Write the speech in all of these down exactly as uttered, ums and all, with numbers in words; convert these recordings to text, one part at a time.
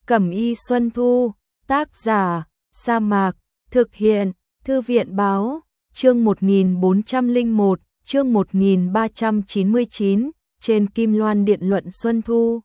Cẩm y Xuân Thu, tác giả, Sa Mạc, thực hiện, Thư viện báo, chương một nghìn bốn trăm lẻ một, chương một nghìn ba trăm chín mươi chín, trên Kim Loan Điện luận Xuân Thu.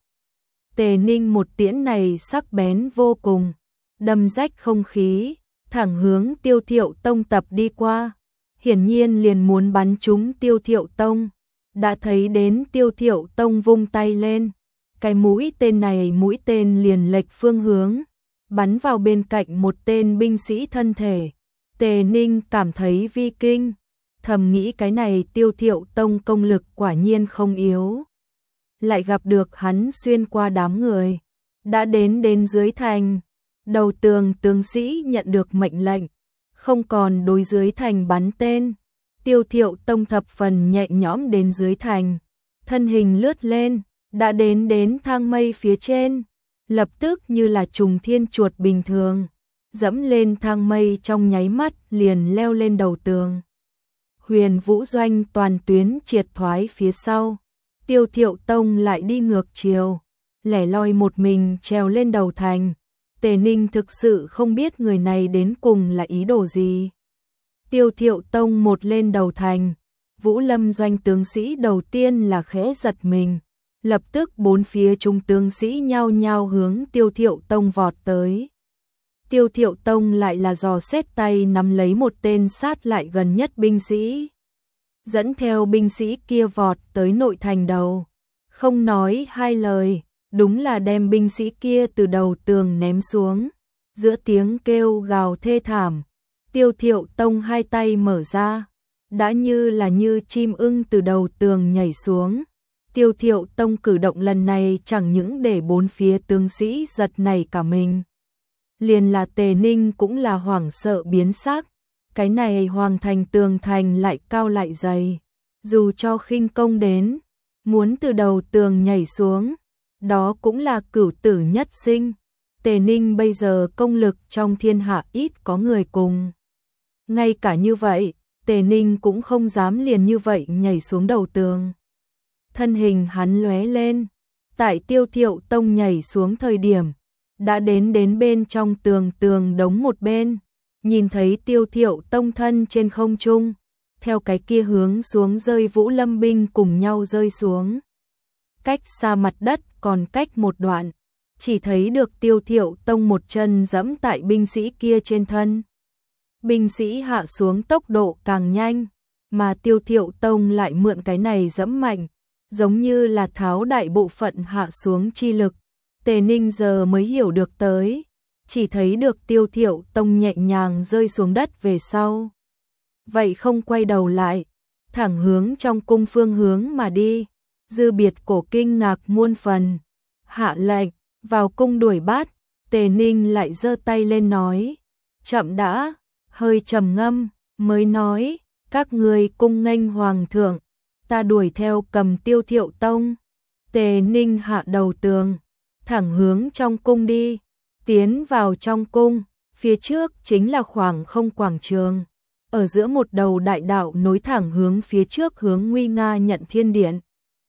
Tề Ninh một tiễn này sắc bén vô cùng, đâm rách không khí, thẳng hướng Tiêu Thiệu Tông tập đi qua, hiển nhiên liền muốn bắn trúng Tiêu Thiệu Tông. Đã thấy đến Tiêu Thiệu Tông vung tay lên, cái mũi tên này mũi tên liền lệch phương hướng, bắn vào bên cạnh một tên binh sĩ thân thể. Tề Ninh cảm thấy vi kinh, thầm nghĩ cái này Tiêu Thiệu Tông công lực quả nhiên không yếu. Lại gặp được hắn xuyên qua đám người, đã đến đến dưới thành. Đầu tường tướng sĩ nhận được mệnh lệnh, không còn đối dưới thành bắn tên. Tiêu Thiệu Tông thập phần nhẹ nhõm đến dưới thành, thân hình lướt lên, đã đến đến thang mây phía trên, lập tức như là trùng thiên chuột bình thường, dẫm lên thang mây trong nháy mắt liền leo lên đầu tường. Huyền Vũ Doanh toàn tuyến triệt thoái phía sau, Tiêu Thiệu Tông lại đi ngược chiều, lẻ loi một mình trèo lên đầu thành. Tề Ninh thực sự không biết người này đến cùng là ý đồ gì. Tiêu Thiệu Tông một lên đầu thành, Vũ Lâm Doanh tướng sĩ đầu tiên là khẽ giật mình, lập tức bốn phía trung tướng sĩ nhao nhao hướng Tiêu Thiệu Tông vọt tới. Tiêu Thiệu Tông lại là dò xét tay nắm lấy một tên sát lại gần nhất binh sĩ, dẫn theo binh sĩ kia vọt tới nội thành đầu, không nói hai lời, đúng là đem binh sĩ kia từ đầu tường ném xuống. Giữa tiếng kêu gào thê thảm, Tiêu Thiệu Tông hai tay mở ra, đã như là như chim ưng từ đầu tường nhảy xuống. Tiêu Thiệu Tông cử động lần này chẳng những để bốn phía tướng sĩ giật nảy cả mình, liền là Tề Ninh cũng là hoảng sợ biến sắc. Cái này hoàng thành tường thành lại cao lại dày, dù cho khinh công đến, muốn từ đầu tường nhảy xuống, đó cũng là cửu tử nhất sinh. Tề Ninh bây giờ công lực trong thiên hạ ít có người cùng. Ngay cả như vậy, Tề Ninh cũng không dám liền như vậy nhảy xuống đầu tường. Thân hình hắn lóe lên, tại Tiêu Thiệu Tông nhảy xuống thời điểm, đã đến đến bên trong tường tường đống một bên, nhìn thấy Tiêu Thiệu Tông thân trên không trung, theo cái kia hướng xuống rơi Vũ Lâm binh cùng nhau rơi xuống. Cách xa mặt đất còn cách một đoạn, chỉ thấy được Tiêu Thiệu Tông một chân giẫm tại binh sĩ kia trên thân. Binh sĩ hạ xuống tốc độ càng nhanh, mà Tiêu Thiệu Tông lại mượn cái này giẫm mạnh, giống như là tháo đại bộ phận hạ xuống chi lực. Tề Ninh giờ mới hiểu được tới, chỉ thấy được Tiêu Thiệu Tông nhẹ nhàng rơi xuống đất về sau. Vậy không quay đầu lại, thẳng hướng trong cung phương hướng mà đi. Dư Biệt Cổ kinh ngạc muôn phần, hạ lệnh, vào cung đuổi bắt. Tề Ninh lại giơ tay lên nói, chậm đã, hơi trầm ngâm, mới nói, các ngươi cung nghênh hoàng thượng, ta đuổi theo cầm Tiêu Thiệu Tông. Tề Ninh hạ đầu tường, thẳng hướng trong cung đi, tiến vào trong cung, phía trước chính là khoảng không quảng trường, ở giữa một đầu đại đạo nối thẳng hướng phía trước hướng nguy nga Nhận Thiên Điện.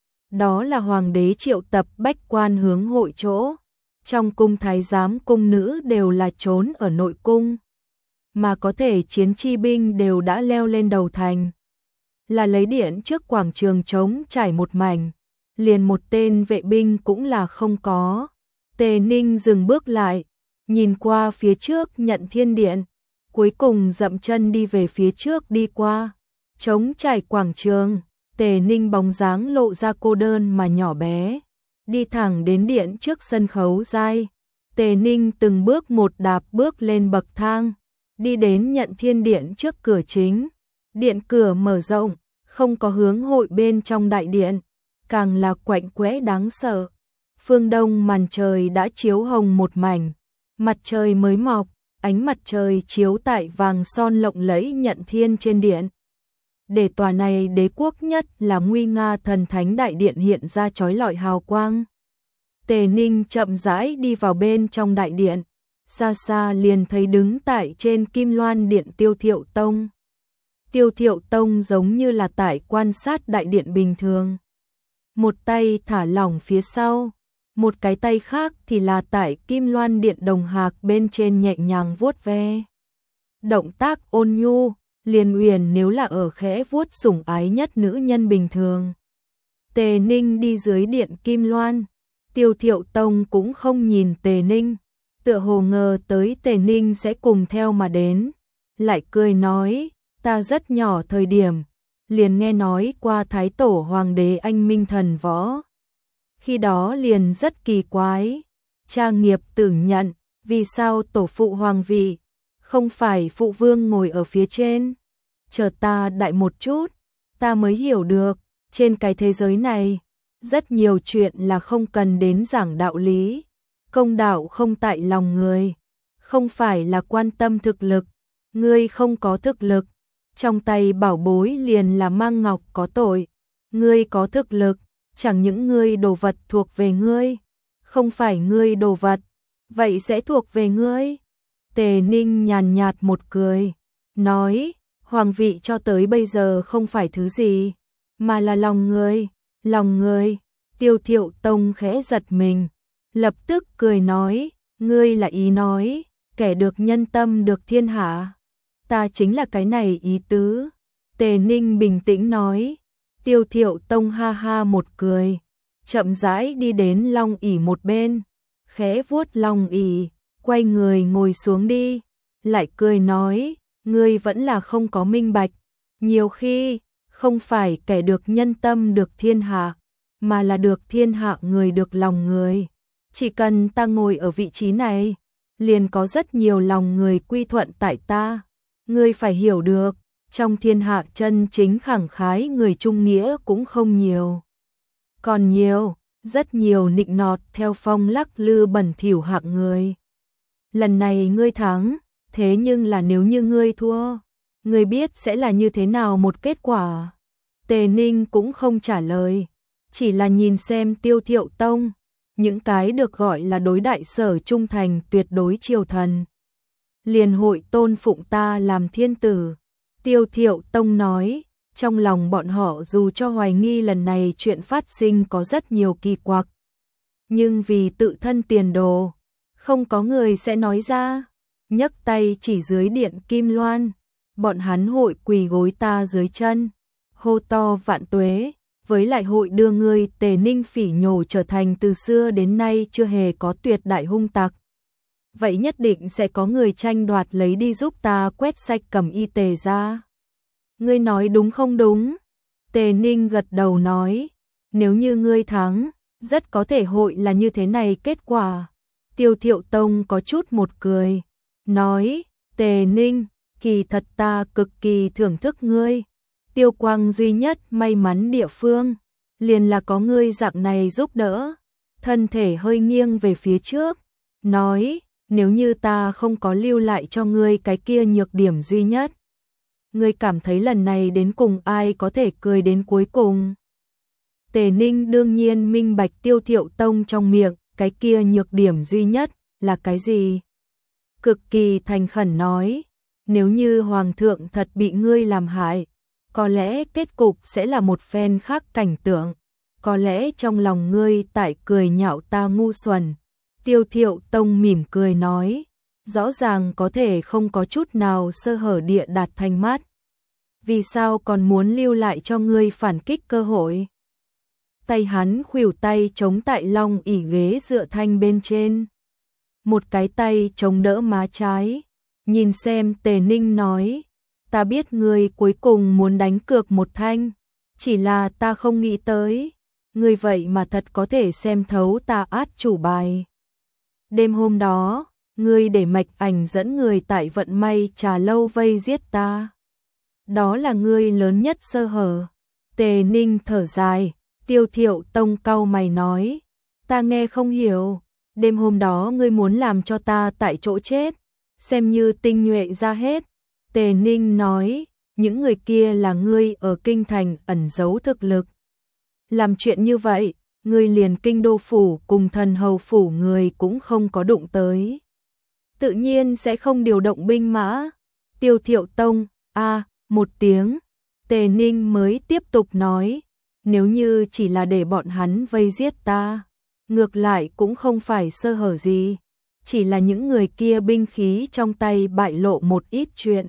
Đó là hoàng đế triệu tập bách quan hướng hội chỗ, trong cung thái giám cung nữ đều là trốn ở nội cung, mà có thể chiến chi binh đều đã leo lên đầu thành. Là lấy điện trước quảng trường trống trải một mảnh, liền một tên vệ binh cũng là không có. Tề Ninh dừng bước lại, nhìn qua phía trước Nhận Thiên Điện, cuối cùng dậm chân đi về phía trước đi qua. Trống trải quảng trường, Tề Ninh bóng dáng lộ ra cô đơn mà nhỏ bé, đi thẳng đến điện trước sân khấu giai. Tề Ninh từng bước một đạp bước lên bậc thang, đi đến Nhận Thiên Điện trước cửa chính. Điện cửa mở rộng, không có hướng hội bên trong đại điện, càng là quạnh quẽ đáng sợ. Phương đông màn trời đã chiếu hồng một mảnh, mặt trời mới mọc, ánh mặt trời chiếu tại vàng son lộng lẫy Nhận Thiên trên điện. Để tòa này đế quốc nhất là nguy nga thần thánh đại điện hiện ra chói lọi hào quang. Tề Ninh chậm rãi đi vào bên trong đại điện, xa xa liền thấy đứng tại trên Kim Loan Điện Tiêu Thiệu Tông. Tiêu Thiệu Tông giống như là tại quan sát đại điện bình thường, một tay thả lỏng phía sau, một cái tay khác thì là tại Kim Loan Điện đồng hạc bên trên nhẹ nhàng vuốt ve. Động tác ôn nhu, liền uyển nếu là ở khẽ vuốt sủng ái nhất nữ nhân bình thường. Tề Ninh đi dưới điện Kim Loan, Tiêu Thiệu Tông cũng không nhìn Tề Ninh, tựa hồ ngờ tới Tề Ninh sẽ cùng theo mà đến, lại cười nói, ta rất nhỏ thời điểm, liền nghe nói qua Thái Tổ Hoàng đế anh minh thần võ. Khi đó liền rất kỳ quái, cha nghiệp tử nhận, vì sao tổ phụ hoàng vị, không phải phụ vương ngồi ở phía trên. Chờ ta đại một chút, ta mới hiểu được, trên cái thế giới này, rất nhiều chuyện là không cần đến giảng đạo lý, công đạo không tại lòng người, không phải là quan tâm thực lực, ngươi không có thực lực, trong tay bảo bối liền là mang ngọc có tội, ngươi có thực lực, chẳng những ngươi đồ vật thuộc về ngươi, không phải ngươi đồ vật, vậy sẽ thuộc về ngươi. Tề Ninh nhàn nhạt một cười, nói, hoàng vị cho tới bây giờ không phải thứ gì, mà là lòng ngươi, lòng ngươi. Tiêu Thiệu Tông khẽ giật mình, lập tức cười nói, ngươi là ý nói, kẻ được nhân tâm được thiên hạ. Ta chính là cái này ý tứ. Tề Ninh bình tĩnh nói. Tiêu Thiệu Tông ha ha một cười, chậm rãi đi đến long ỷ một bên, khẽ vuốt long ỷ, quay người ngồi xuống đi, lại cười nói, ngươi vẫn là không có minh bạch, nhiều khi không phải kẻ được nhân tâm được thiên hạ, mà là được thiên hạ người được lòng người. Chỉ cần ta ngồi ở vị trí này, liền có rất nhiều lòng người quy thuận tại ta. Ngươi phải hiểu được, trong thiên hạ chân chính khẳng khái người trung nghĩa cũng không nhiều. Còn nhiều, rất nhiều nịnh nọt theo phong lắc lư bẩn thỉu hạng người. Lần này ngươi thắng, thế nhưng là nếu như ngươi thua, ngươi biết sẽ là như thế nào một kết quả. Tề Ninh cũng không trả lời, chỉ là nhìn xem Tiêu Thiệu Tông, những cái được gọi là đối đại sở trung thành tuyệt đối triều thần. Liền hội tôn phụng ta làm thiên tử. Tiêu Thiệu Tông nói, trong lòng bọn họ dù cho hoài nghi lần này chuyện phát sinh có rất nhiều kỳ quặc, nhưng vì tự thân tiền đồ, không có người sẽ nói ra. Nhấc tay chỉ dưới điện Kim Loan, bọn hắn hội quỳ gối ta dưới chân, hô to vạn tuế, với lại hội đưa ngươi Tề Ninh phỉ nhổ trở thành từ xưa đến nay chưa hề có tuyệt đại hung tặc. Vậy nhất định sẽ có người tranh đoạt lấy đi giúp ta quét sạch Cẩm Y Tề ra. Ngươi nói đúng không đúng? Tề Ninh gật đầu nói, nếu như ngươi thắng, rất có thể hội là như thế này kết quả. Tiêu Thiệu Tông có chút một cười, nói, Tề Ninh, kỳ thật ta cực kỳ thưởng thức ngươi. Tiêu Quang duy nhất may mắn địa phương, liền là có ngươi dạng này giúp đỡ. Thân thể hơi nghiêng về phía trước, nói, nếu như ta không có lưu lại cho ngươi cái kia nhược điểm duy nhất, ngươi cảm thấy lần này đến cùng ai có thể cười đến cuối cùng? Tề Ninh đương nhiên minh bạch Tiêu Thiệu Tông trong miệng, cái kia nhược điểm duy nhất là cái gì? Cực kỳ thành khẩn nói, nếu như Hoàng thượng thật bị ngươi làm hại, có lẽ kết cục sẽ là một phen khác cảnh tượng, có lẽ trong lòng ngươi tại cười nhạo ta ngu xuẩn. Tiêu Thiệu Tông mỉm cười nói, rõ ràng có thể không có chút nào sơ hở địa đạt thanh mát. Vì sao còn muốn lưu lại cho ngươi phản kích cơ hội? Tay hắn khuỷu tay chống tại long ỷ ghế dựa thanh bên trên, một cái tay chống đỡ má trái, nhìn xem Tề Ninh nói, ta biết ngươi cuối cùng muốn đánh cược một thanh, chỉ là ta không nghĩ tới, ngươi vậy mà thật có thể xem thấu ta át chủ bài. Đêm hôm đó, ngươi để Mạch Ảnh dẫn người tại Vận May trà lâu vây giết ta. Đó là ngươi lớn nhất sơ hở. Tề Ninh thở dài, Tiêu Thiệu Tông cau mày nói, ta nghe không hiểu, đêm hôm đó ngươi muốn làm cho ta tại chỗ chết, xem như tinh nhuệ ra hết. Tề Ninh nói, những người kia là ngươi ở kinh thành ẩn giấu thực lực. Làm chuyện như vậy, ngươi liền kinh đô phủ cùng thần hầu phủ người cũng không có đụng tới. Tự nhiên sẽ không điều động binh mã. Tiêu Thiệu Tông, a một tiếng, Tề Ninh mới tiếp tục nói, nếu như chỉ là để bọn hắn vây giết ta, ngược lại cũng không phải sơ hở gì, chỉ là những người kia binh khí trong tay bại lộ một ít chuyện.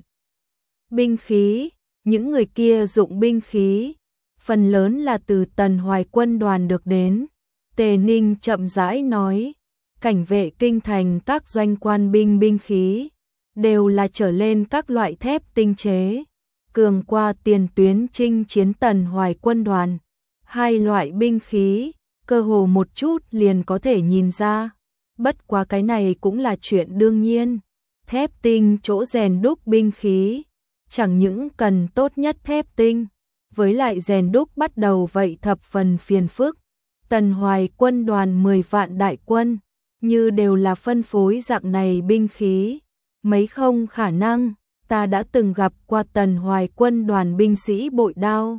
Binh khí, những người kia dụng binh khí, phần lớn là từ Tần Hoài quân đoàn được đến. Tề Ninh chậm rãi nói, cảnh vệ kinh thành các doanh quan binh binh khí, đều là trở lên các loại thép tinh chế, cường qua tiền tuyến chinh chiến Tần Hoài quân đoàn. Hai loại binh khí, cơ hồ một chút liền có thể nhìn ra, bất quá cái này cũng là chuyện đương nhiên. Thép tinh chỗ rèn đúc binh khí, chẳng những cần tốt nhất thép tinh, với lại rèn đúc bắt đầu vậy thập phần phiền phức. Tần Hoài quân đoàn mười vạn đại quân, như đều là phân phối dạng này binh khí, mấy không khả năng. Ta đã từng gặp qua Tần Hoài quân đoàn binh sĩ bội đao,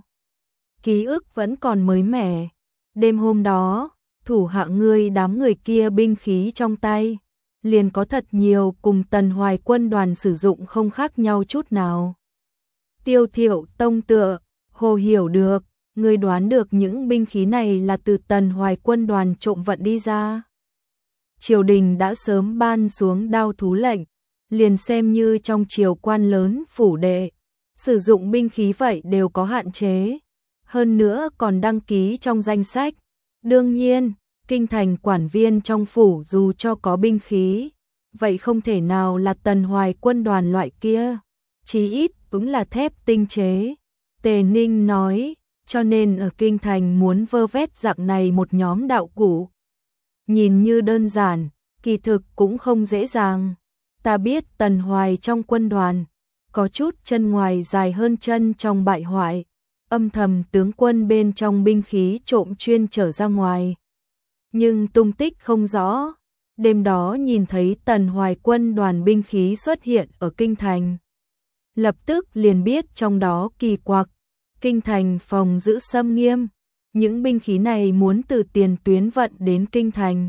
ký ức vẫn còn mới mẻ. Đêm hôm đó, thủ hạ ngươi đám người kia binh khí trong tay, liền có thật nhiều cùng Tần Hoài quân đoàn sử dụng không khác nhau chút nào. Tiêu Thiệu Tông tựa hồ hiểu được, ngươi đoán được những binh khí này là từ Tần Hoài quân đoàn trộm vận đi ra. Triều đình đã sớm ban xuống đao thú lệnh, liền xem như trong triều quan lớn phủ đệ, sử dụng binh khí vậy đều có hạn chế, hơn nữa còn đăng ký trong danh sách. Đương nhiên, kinh thành quản viên trong phủ dù cho có binh khí, vậy không thể nào là Tần Hoài quân đoàn loại kia, chí ít cũng là thép tinh chế. Tề Ninh nói, cho nên ở kinh thành muốn vơ vét dạng này một nhóm đạo cụ, nhìn như đơn giản, kỳ thực cũng không dễ dàng. Ta biết Tần Hoài trong quân đoàn, có chút chân ngoài dài hơn chân trong bại hoại, âm thầm tướng quân bên trong binh khí trộm chuyên trở ra ngoài. Nhưng tung tích không rõ, đêm đó nhìn thấy Tần Hoài quân đoàn binh khí xuất hiện ở kinh thành. Lập tức liền biết trong đó kỳ quặc, kinh thành phòng giữ xâm nghiêm, những binh khí này muốn từ tiền tuyến vận đến kinh thành.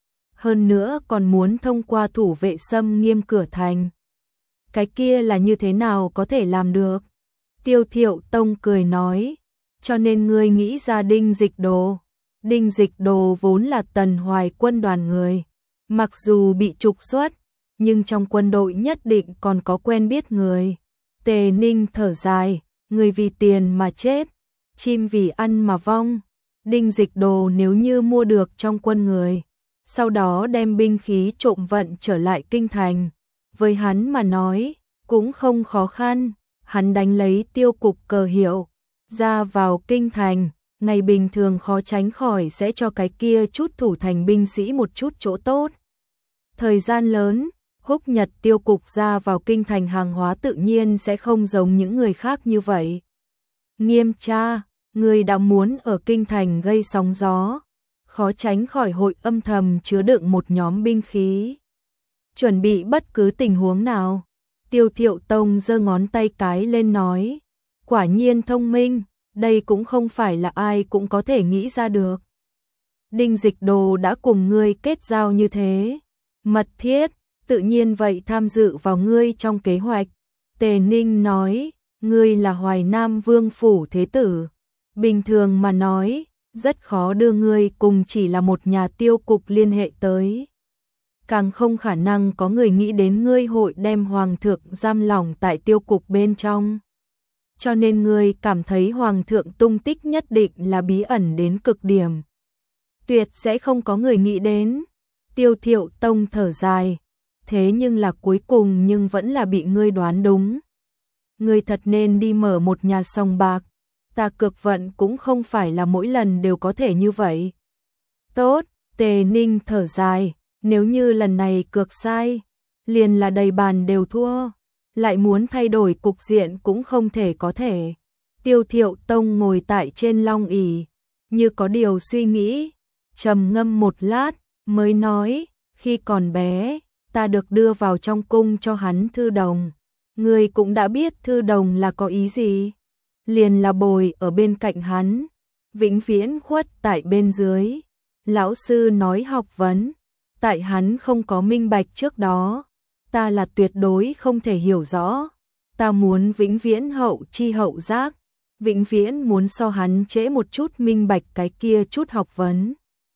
Hơn nữa còn muốn thông qua thủ vệ xâm nghiêm cửa thành. Cái kia là như thế nào có thể làm được? Tiêu Thiệu Tông cười nói, cho nên ngươi nghĩ ra Đinh Dịch Đồ. Đinh Dịch Đồ vốn là Tần Hoài quân đoàn người, mặc dù bị trục xuất, nhưng trong quân đội nhất định còn có quen biết người. Tề Ninh thở dài, người vì tiền mà chết, chim vì ăn mà vong. Đinh Dịch Đồ nếu như mua được trong quân người, sau đó đem binh khí trộm vận trở lại kinh thành, với hắn mà nói, cũng không khó khăn. Hắn đánh lấy tiêu cục cờ hiệu, ra vào kinh thành, ngày bình thường khó tránh khỏi sẽ cho cái kia chút thủ thành binh sĩ một chút chỗ tốt. Thời gian lớn, húc nhật tiêu cục ra vào kinh thành hàng hóa tự nhiên sẽ không giống những người khác như vậy. Nghiêm tra, người đã muốn ở kinh thành gây sóng gió, khó tránh khỏi hội âm thầm chứa đựng một nhóm binh khí. Chuẩn bị bất cứ tình huống nào. Tiêu Thiệu Tông giơ ngón tay cái lên nói, quả nhiên thông minh, đây cũng không phải là ai cũng có thể nghĩ ra được. Đinh Dịch Đồ đã cùng ngươi kết giao như thế, mật thiết, tự nhiên vậy tham dự vào ngươi trong kế hoạch. Tề Ninh nói, ngươi là Hoài Nam Vương phủ thế tử, bình thường mà nói, rất khó đưa ngươi cùng chỉ là một nhà tiêu cục liên hệ tới. Càng không khả năng có người nghĩ đến ngươi hội đem hoàng thượng giam lỏng tại tiêu cục bên trong. Cho nên ngươi cảm thấy hoàng thượng tung tích nhất định là bí ẩn đến cực điểm. Tuyệt sẽ không có người nghĩ đến. Tiêu Thiệu Tông thở dài, thế nhưng là cuối cùng nhưng vẫn là bị ngươi đoán đúng. Ngươi thật nên đi mở một nhà sòng bạc, ta cược vận cũng không phải là mỗi lần đều có thể như vậy. Tốt, Tề Ninh thở dài. Nếu như lần này cược sai, liền là đầy bàn đều thua, lại muốn thay đổi cục diện cũng không thể có thể. Tiêu Thiệu Tông ngồi tại trên long ỷ, như có điều suy nghĩ, trầm ngâm một lát, mới nói, khi còn bé, ta được đưa vào trong cung cho hắn thư đồng. Ngươi cũng đã biết thư đồng là có ý gì, liền là bồi ở bên cạnh hắn, vĩnh viễn khuất tại bên dưới. Lão sư nói học vấn, tại hắn không có minh bạch trước đó, ta là tuyệt đối không thể hiểu rõ. Ta muốn vĩnh viễn hậu chi hậu giác, vĩnh viễn muốn so hắn trễ một chút minh bạch cái kia chút học vấn.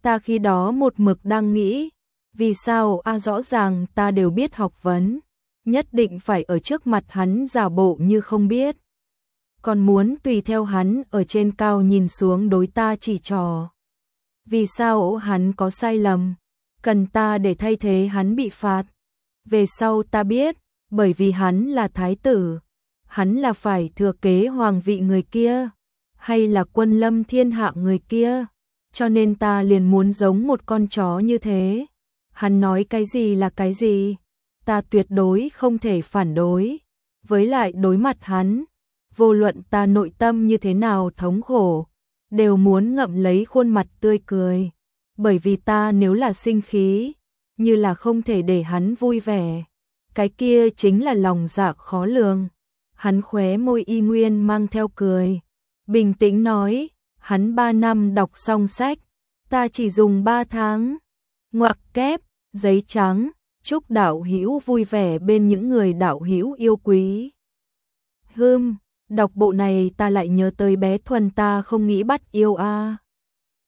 Ta khi đó một mực đang nghĩ, vì sao a rõ ràng ta đều biết học vấn, nhất định phải ở trước mặt hắn giả bộ như không biết. Còn muốn tùy theo hắn ở trên cao nhìn xuống đối ta chỉ trò. Vì sao hắn có sai lầm, cần ta để thay thế hắn bị phạt. Về sau ta biết, bởi vì hắn là thái tử, hắn là phải thừa kế hoàng vị người kia, hay là quân lâm thiên hạ người kia, cho nên ta liền muốn giống một con chó như thế. Hắn nói cái gì là cái gì, ta tuyệt đối không thể phản đối. Với lại đối mặt hắn, vô luận ta nội tâm như thế nào thống khổ, đều muốn ngậm lấy khuôn mặt tươi cười. Bởi vì ta nếu là sinh khí, như là không thể để hắn vui vẻ, cái kia chính là lòng dạ khó lường. Hắn khóe môi y nguyên mang theo cười, bình tĩnh nói, hắn ba năm đọc xong sách, ta chỉ dùng ba tháng. Ngoặc kép, giấy trắng, chúc đạo hữu vui vẻ bên những người đạo hữu yêu quý. Hừm, đọc bộ này ta lại nhớ tới bé Thuần ta không nghĩ bắt yêu a.